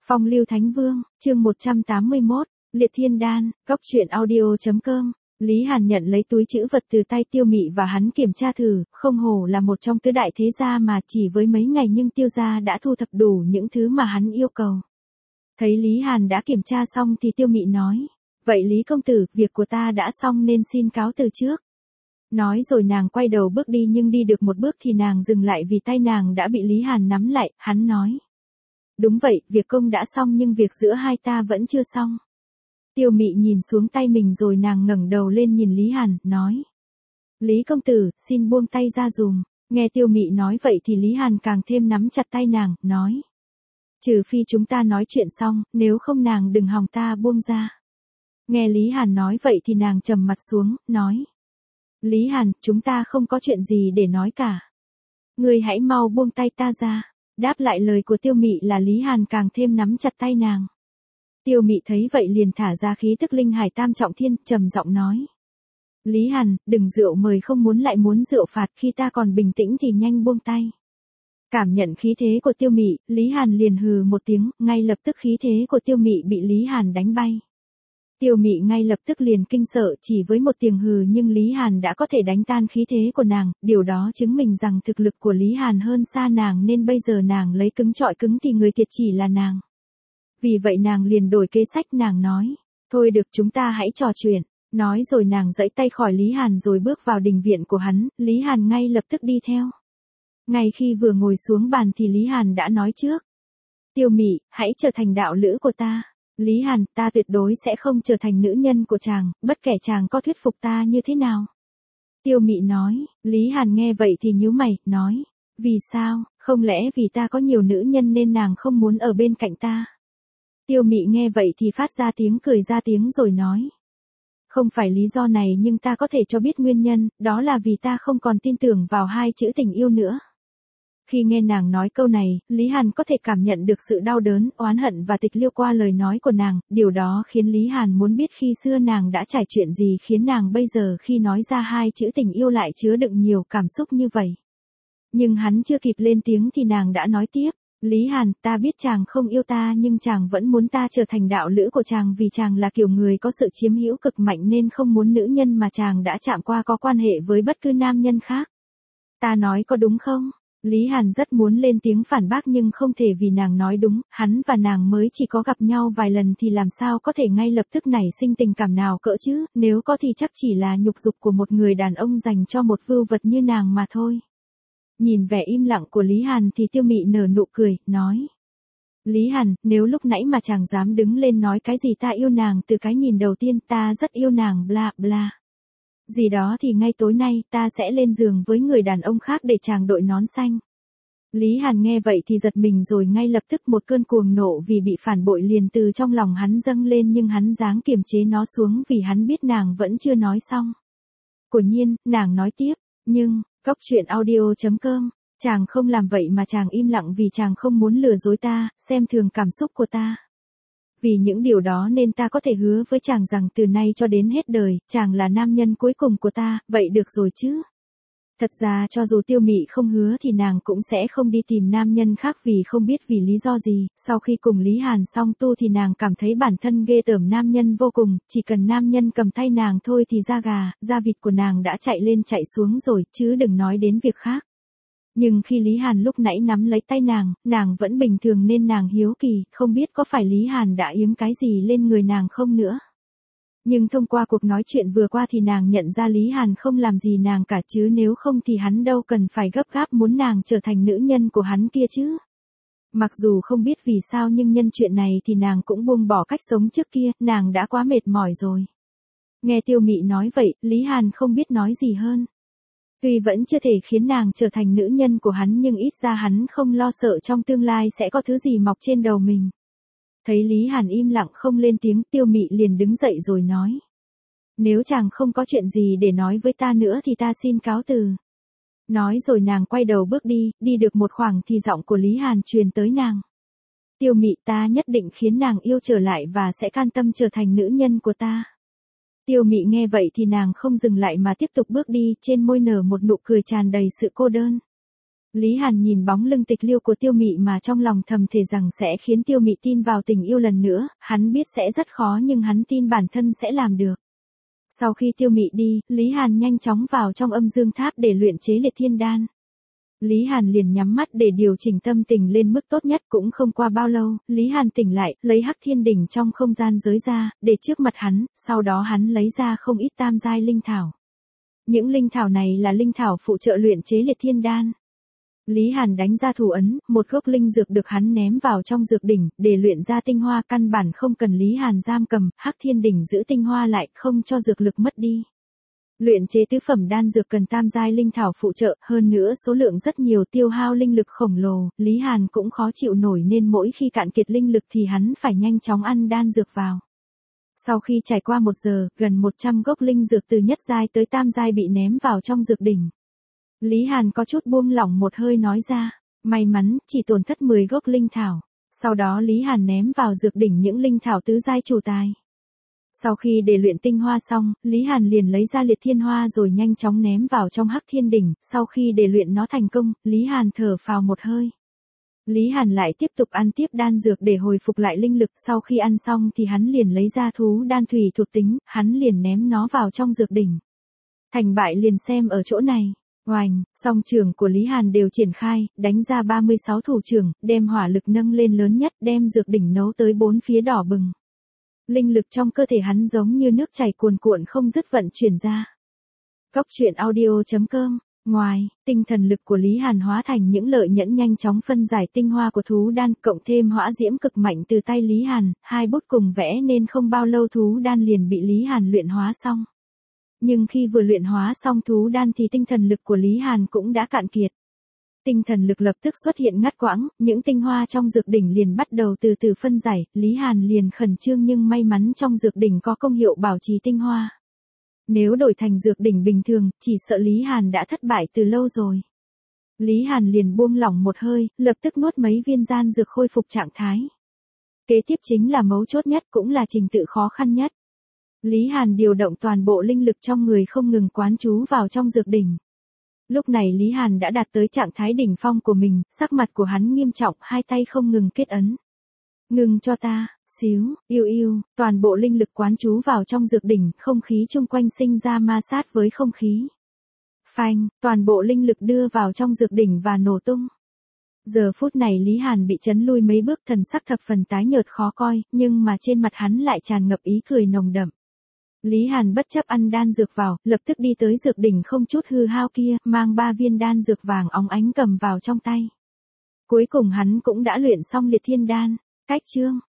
Phong lưu Thánh Vương, chương 181, Liệt Thiên Đan, Cóc truyện audio.com. Lý Hàn nhận lấy túi trữ vật từ tay Tiêu Mị và hắn kiểm tra thử, không hổ là một trong tứ đại thế gia mà chỉ với mấy ngày nhưng Tiêu gia đã thu thập đủ những thứ mà hắn yêu cầu. Thấy Lý Hàn đã kiểm tra xong thì Tiêu Mị nói, vậy Lý công tử, việc của ta đã xong nên xin cáo từ trước. Nói rồi nàng quay đầu bước đi nhưng đi được một bước thì nàng dừng lại vì tay nàng đã bị Lý Hàn nắm lại, hắn nói. Đúng vậy, việc công đã xong nhưng việc giữa hai ta vẫn chưa xong. Tiêu Mị nhìn xuống tay mình rồi nàng ngẩng đầu lên nhìn Lý Hàn, nói. Lý công tử, xin buông tay ra dùm. Nghe Tiêu Mị nói vậy thì Lý Hàn càng thêm nắm chặt tay nàng, nói. Trừ phi chúng ta nói chuyện xong, nếu không nàng đừng hòng ta buông ra. Nghe Lý Hàn nói vậy thì nàng trầm mặt xuống, nói. Lý Hàn, chúng ta không có chuyện gì để nói cả. Ngươi hãy mau buông tay ta ra. Đáp lại lời của Tiêu Mị là Lý Hàn càng thêm nắm chặt tay nàng. Tiêu Mị thấy vậy liền thả ra khí tức linh hải tam trọng thiên, trầm giọng nói. Lý Hàn, đừng rượu mời không muốn lại muốn rượu phạt, khi ta còn bình tĩnh thì nhanh buông tay. Cảm nhận khí thế của Tiêu Mị, Lý Hàn liền hừ một tiếng, ngay lập tức khí thế của Tiêu Mị bị Lý Hàn đánh bay. Tiêu Mị ngay lập tức liền kinh sợ, chỉ với một tiếng hừ nhưng Lý Hàn đã có thể đánh tan khí thế của nàng, điều đó chứng minh rằng thực lực của Lý Hàn hơn xa nàng nên bây giờ nàng lấy cứng trọi cứng thì người thiệt chỉ là nàng. Vì vậy nàng liền đổi kế sách, nàng nói, thôi được, chúng ta hãy trò chuyện. Nói rồi nàng giãy tay khỏi Lý Hàn rồi bước vào đình viện của hắn, Lý Hàn ngay lập tức đi theo. Ngay khi vừa ngồi xuống bàn thì Lý Hàn đã nói trước. Tiêu Mị, hãy trở thành đạo lữ của ta. Lý Hàn, ta tuyệt đối sẽ không trở thành nữ nhân của chàng, bất kể chàng có thuyết phục ta như thế nào. Tiêu Mị nói, Lý Hàn nghe vậy thì nhíu mày, nói, vì sao, không lẽ vì ta có nhiều nữ nhân nên nàng không muốn ở bên cạnh ta. Tiêu Mị nghe vậy thì phát ra tiếng cười ra tiếng rồi nói. Không phải lý do này nhưng ta có thể cho biết nguyên nhân, đó là vì ta không còn tin tưởng vào hai chữ tình yêu nữa. Khi nghe nàng nói câu này, Lý Hàn có thể cảm nhận được sự đau đớn, oán hận và tịch liêu qua lời nói của nàng, điều đó khiến Lý Hàn muốn biết khi xưa nàng đã trải chuyện gì khiến nàng bây giờ khi nói ra hai chữ tình yêu lại chứa đựng nhiều cảm xúc như vậy. Nhưng hắn chưa kịp lên tiếng thì nàng đã nói tiếp, Lý Hàn, ta biết chàng không yêu ta nhưng chàng vẫn muốn ta trở thành đạo lữ của chàng vì chàng là kiểu người có sự chiếm hữu cực mạnh nên không muốn nữ nhân mà chàng đã chạm qua có quan hệ với bất cứ nam nhân khác. Ta nói có đúng không? Lý Hàn rất muốn lên tiếng phản bác nhưng không thể vì nàng nói đúng, hắn và nàng mới chỉ có gặp nhau vài lần thì làm sao có thể ngay lập tức nảy sinh tình cảm nào cỡ chứ, nếu có thì chắc chỉ là nhục dục của một người đàn ông dành cho một vưu vật như nàng mà thôi. Nhìn vẻ im lặng của Lý Hàn thì Tiêu Mị nở nụ cười, nói. Lý Hàn, nếu lúc nãy mà chàng dám đứng lên nói cái gì ta yêu nàng từ cái nhìn đầu tiên, ta rất yêu nàng bla bla. Gì đó thì ngay tối nay ta sẽ lên giường với người đàn ông khác để chàng đội nón xanh. Lý Hàn nghe vậy thì giật mình rồi ngay lập tức một cơn cuồng nộ vì bị phản bội liền từ trong lòng hắn dâng lên nhưng hắn giáng kiềm chế nó xuống vì hắn biết nàng vẫn chưa nói xong. Quả nhiên, nàng nói tiếp, nhưng, Cóc truyện audio.com, chàng không làm vậy mà chàng im lặng vì chàng không muốn lừa dối ta, xem thường cảm xúc của ta. Vì những điều đó nên ta có thể hứa với chàng rằng từ nay cho đến hết đời, chàng là nam nhân cuối cùng của ta, vậy được rồi chứ. Thật ra cho dù Tiêu Mị không hứa thì nàng cũng sẽ không đi tìm nam nhân khác vì không biết vì lý do gì, sau khi cùng Lý Hàn xong tu thì nàng cảm thấy bản thân ghê tởm nam nhân vô cùng, chỉ cần nam nhân cầm tay nàng thôi thì da gà, da vịt của nàng đã chạy lên chạy xuống rồi, chứ đừng nói đến việc khác. Nhưng khi Lý Hàn lúc nãy nắm lấy tay nàng vẫn bình thường nên nàng hiếu kỳ, không biết có phải Lý Hàn đã yếm cái gì lên người nàng không nữa. Nhưng thông qua cuộc nói chuyện vừa qua thì nàng nhận ra Lý Hàn không làm gì nàng cả chứ nếu không thì hắn đâu cần phải gấp gáp muốn nàng trở thành nữ nhân của hắn kia chứ. Mặc dù không biết vì sao nhưng nhân chuyện này thì nàng cũng buông bỏ cách sống trước kia, nàng đã quá mệt mỏi rồi. Nghe Tiêu Mị nói vậy, Lý Hàn không biết nói gì hơn. Tuy vẫn chưa thể khiến nàng trở thành nữ nhân của hắn nhưng ít ra hắn không lo sợ trong tương lai sẽ có thứ gì mọc trên đầu mình. Thấy Lý Hàn im lặng không lên tiếng, Tiêu Mị liền đứng dậy rồi nói. Nếu chàng không có chuyện gì để nói với ta nữa thì ta xin cáo từ. Nói rồi nàng quay đầu bước đi được một khoảng thì giọng của Lý Hàn truyền tới nàng. Tiêu Mị, ta nhất định khiến nàng yêu trở lại và sẽ can tâm trở thành nữ nhân của ta. Tiêu Mị nghe vậy thì nàng không dừng lại mà tiếp tục bước đi, trên môi nở một nụ cười tràn đầy sự cô đơn. Lý Hàn nhìn bóng lưng tịch liêu của Tiêu Mị mà trong lòng thầm thề rằng sẽ khiến Tiêu Mị tin vào tình yêu lần nữa, hắn biết sẽ rất khó nhưng hắn tin bản thân sẽ làm được. Sau khi Tiêu Mị đi, Lý Hàn nhanh chóng vào trong âm dương tháp để luyện chế liệt thiên đan. Lý Hàn liền nhắm mắt để điều chỉnh tâm tình lên mức tốt nhất, cũng không qua bao lâu, Lý Hàn tỉnh lại, lấy Hắc Thiên Đỉnh trong không gian giới ra, để trước mặt hắn, sau đó hắn lấy ra không ít tam giai linh thảo. Những linh thảo này là linh thảo phụ trợ luyện chế liệt thiên đan. Lý Hàn đánh ra thủ ấn, một gốc linh dược được hắn ném vào trong dược đỉnh, để luyện ra tinh hoa, căn bản không cần Lý Hàn giam cầm, Hắc Thiên Đỉnh giữ tinh hoa lại, không cho dược lực mất đi. Luyện chế tứ phẩm đan dược cần tam giai linh thảo phụ trợ, hơn nữa số lượng rất nhiều, tiêu hao linh lực khổng lồ, Lý Hàn cũng khó chịu nổi nên mỗi khi cạn kiệt linh lực thì hắn phải nhanh chóng ăn đan dược vào. Sau khi trải qua 1 giờ, gần 100 gốc linh dược từ nhất giai tới tam giai bị ném vào trong dược đỉnh. Lý Hàn có chút buông lỏng một hơi nói ra, may mắn, chỉ tổn thất 10 gốc linh thảo. Sau đó Lý Hàn ném vào dược đỉnh những linh thảo tứ giai chủ tài. Sau khi để luyện tinh hoa xong, Lý Hàn liền lấy ra liệt thiên hoa rồi nhanh chóng ném vào trong Hắc Thiên Đỉnh, sau khi để luyện nó thành công, Lý Hàn thở phào một hơi. Lý Hàn lại tiếp tục ăn tiếp đan dược để hồi phục lại linh lực, sau khi ăn xong thì hắn liền lấy ra thú đan thủy thuộc tính, hắn liền ném nó vào trong dược đỉnh. Thành bại liền xem ở chỗ này. Oành, song trường của Lý Hàn đều triển khai, đánh ra 36 thủ trưởng, đem hỏa lực nâng lên lớn nhất, đem dược đỉnh nấu tới 4 phía đỏ bừng. Linh lực trong cơ thể hắn giống như nước chảy cuồn cuộn không dứt vận chuyển ra. Cốc truyện audio.com. Ngoài, tinh thần lực của Lý Hàn hóa thành những lợi nhẫn nhanh chóng phân giải tinh hoa của thú đan, cộng thêm hỏa diễm cực mạnh từ tay Lý Hàn, hai bút cùng vẽ nên không bao lâu thú đan liền bị Lý Hàn luyện hóa xong. Nhưng khi vừa luyện hóa xong thú đan thì tinh thần lực của Lý Hàn cũng đã cạn kiệt. Tinh thần lực lập tức xuất hiện ngắt quãng, những tinh hoa trong dược đỉnh liền bắt đầu từ từ phân giải, Lý Hàn liền khẩn trương nhưng may mắn trong dược đỉnh có công hiệu bảo trì tinh hoa. Nếu đổi thành dược đỉnh bình thường, chỉ sợ Lý Hàn đã thất bại từ lâu rồi. Lý Hàn liền buông lỏng một hơi, lập tức nuốt mấy viên đan dược khôi phục trạng thái. Kế tiếp chính là mấu chốt nhất, cũng là trình tự khó khăn nhất. Lý Hàn điều động toàn bộ linh lực trong người không ngừng quán chú vào trong dược đỉnh. Lúc này Lý Hàn đã đạt tới trạng thái đỉnh phong của mình, sắc mặt của hắn nghiêm trọng, hai tay không ngừng kết ấn. Ngừng cho ta, xíu, yêu yêu, toàn bộ linh lực quán chú vào trong dược đỉnh, không khí chung quanh sinh ra ma sát với không khí. Phanh, toàn bộ linh lực đưa vào trong dược đỉnh và nổ tung. Giờ phút này Lý Hàn bị chấn lui mấy bước, thần sắc thập phần tái nhợt khó coi, nhưng mà trên mặt hắn lại tràn ngập ý cười nồng đậm. Lý Hàn bất chấp ăn đan dược vào, lập tức đi tới dược đỉnh không chút hư hao kia, mang 3 viên đan dược vàng óng ánh cầm vào trong tay. Cuối cùng hắn cũng đã luyện xong liệt thiên đan. Cách chương